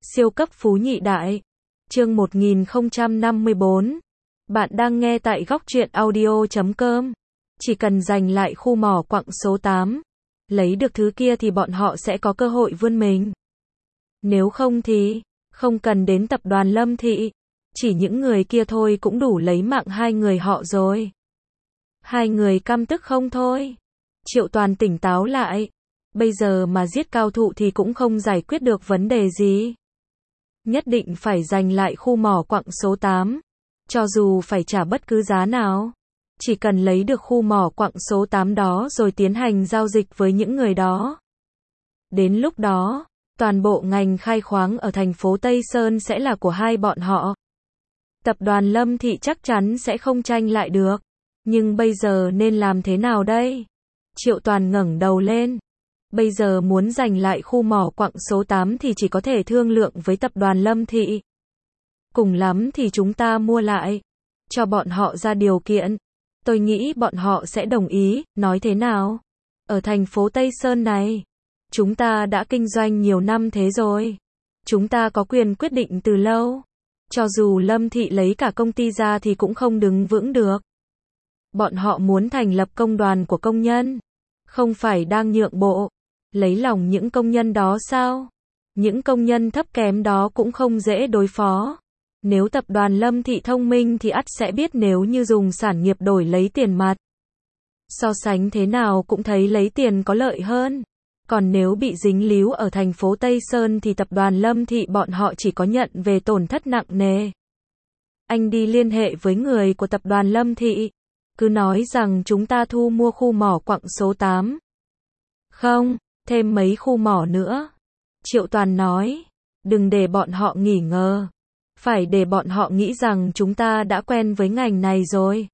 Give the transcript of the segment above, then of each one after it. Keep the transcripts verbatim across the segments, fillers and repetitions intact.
Siêu cấp phú nhị đại. Chương một nghìn không trăm năm mươi bốn. Bạn đang nghe tại góc truyện audio chấm com. Chỉ cần giành lại khu mỏ quặng số tám, lấy được thứ kia thì bọn họ sẽ có cơ hội vươn mình. Nếu không thì, không cần đến tập đoàn Lâm Thị. Chỉ những người kia thôi cũng đủ lấy mạng hai người họ rồi. Hai người căm tức không thôi. Triệu Toàn tỉnh táo lại. Bây giờ mà giết Cao Thụ thì cũng không giải quyết được vấn đề gì. Nhất định phải giành lại khu mỏ quặng số tám. Cho dù phải trả bất cứ giá nào. Chỉ cần lấy được khu mỏ quặng số tám đó rồi tiến hành giao dịch với những người đó. Đến lúc đó, toàn bộ ngành khai khoáng ở thành phố Tây Sơn sẽ là của hai bọn họ. Tập đoàn Lâm Thị chắc chắn sẽ không tranh lại được. Nhưng bây giờ nên làm thế nào đây? Triệu Toàn ngẩng đầu lên. Bây giờ muốn giành lại khu mỏ quặng số tám thì chỉ có thể thương lượng với tập đoàn Lâm Thị. Cùng lắm thì chúng ta mua lại. Cho bọn họ ra điều kiện. Tôi nghĩ bọn họ sẽ đồng ý, nói thế nào? Ở thành phố Tây Sơn này, chúng ta đã kinh doanh nhiều năm thế rồi. Chúng ta có quyền quyết định từ lâu. Cho dù Lâm Thị lấy cả công ty ra thì cũng không đứng vững được. Bọn họ muốn thành lập công đoàn của công nhân. Không phải đang nhượng bộ. Lấy lòng những công nhân đó sao? Những công nhân thấp kém đó cũng không dễ đối phó. Nếu tập đoàn Lâm Thị thông minh thì ắt sẽ biết nếu như dùng sản nghiệp đổi lấy tiền mặt. So sánh thế nào cũng thấy lấy tiền có lợi hơn. Còn nếu bị dính líu ở thành phố Tây Sơn thì tập đoàn Lâm Thị bọn họ chỉ có nhận về tổn thất nặng nề. Anh đi liên hệ với người của tập đoàn Lâm Thị. Cứ nói rằng chúng ta thu mua khu mỏ quặng số tám. Không, thêm mấy khu mỏ nữa. Triệu Toàn nói. Đừng để bọn họ nghỉ ngờ. Phải để bọn họ nghĩ rằng chúng ta đã quen với ngành này rồi.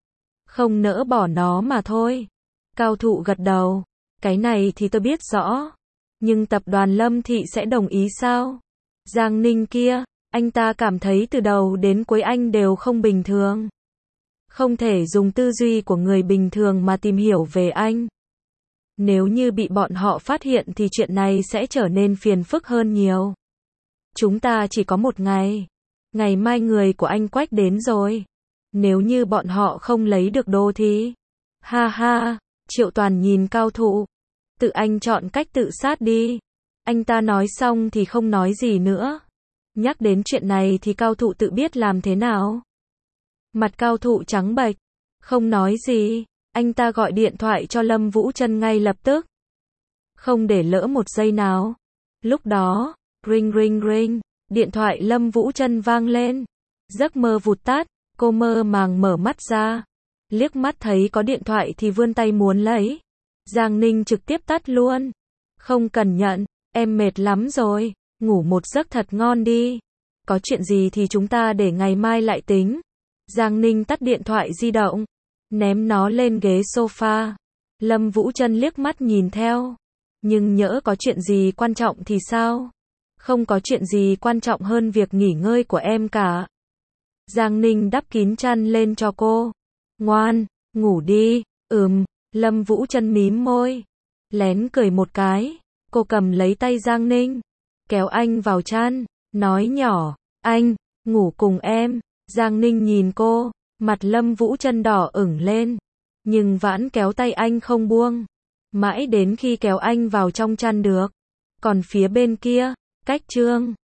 Không nỡ bỏ nó mà thôi. Cao Thụ gật đầu. Cái này thì tôi biết rõ. Nhưng tập đoàn Lâm Thị sẽ đồng ý sao? Giang Ninh kia, anh ta cảm thấy từ đầu đến cuối anh đều không bình thường. Không thể dùng tư duy của người bình thường mà tìm hiểu về anh. Nếu như bị bọn họ phát hiện thì chuyện này sẽ trở nên phiền phức hơn nhiều. Chúng ta chỉ có một ngày. Ngày mai người của anh Quách đến rồi. Nếu như bọn họ không lấy được đồ thì... Ha ha, Triệu Toàn nhìn Cao Thụ. Tự anh chọn cách tự sát đi. Anh ta nói xong thì không nói gì nữa. Nhắc đến chuyện này thì Cao Thụ tự biết làm thế nào. Mặt Cao Thụ trắng bệch. Không nói gì. Anh ta gọi điện thoại cho Lâm Vũ Trân ngay lập tức. Không để lỡ một giây nào. Lúc đó, ring ring ring. Điện thoại Lâm Vũ Trân vang lên. Giấc mơ vụt tắt. Cô mơ màng mở mắt ra. Liếc mắt thấy có điện thoại thì vươn tay muốn lấy. Giang Ninh trực tiếp tắt luôn. Không cần nhận. Em mệt lắm rồi. Ngủ một giấc thật ngon đi. Có chuyện gì thì chúng ta để ngày mai lại tính. Giang Ninh tắt điện thoại di động. Ném nó lên ghế sofa. Lâm Vũ Trân liếc mắt nhìn theo. Nhưng nhỡ có chuyện gì quan trọng thì sao? Không có chuyện gì quan trọng hơn việc nghỉ ngơi của em cả. Giang Ninh đắp kín chăn lên cho cô. Ngoan, ngủ đi. Ừm, Lâm Vũ Trân mím môi. Lén cười một cái. Cô cầm lấy tay Giang Ninh. Kéo anh vào chăn. Nói nhỏ, anh, ngủ cùng em. Giang Ninh nhìn cô. Mặt Lâm Vũ Trân đỏ ửng lên. Nhưng vẫn kéo tay anh không buông. Mãi đến khi kéo anh vào trong chăn được. Còn phía bên kia, cách Trương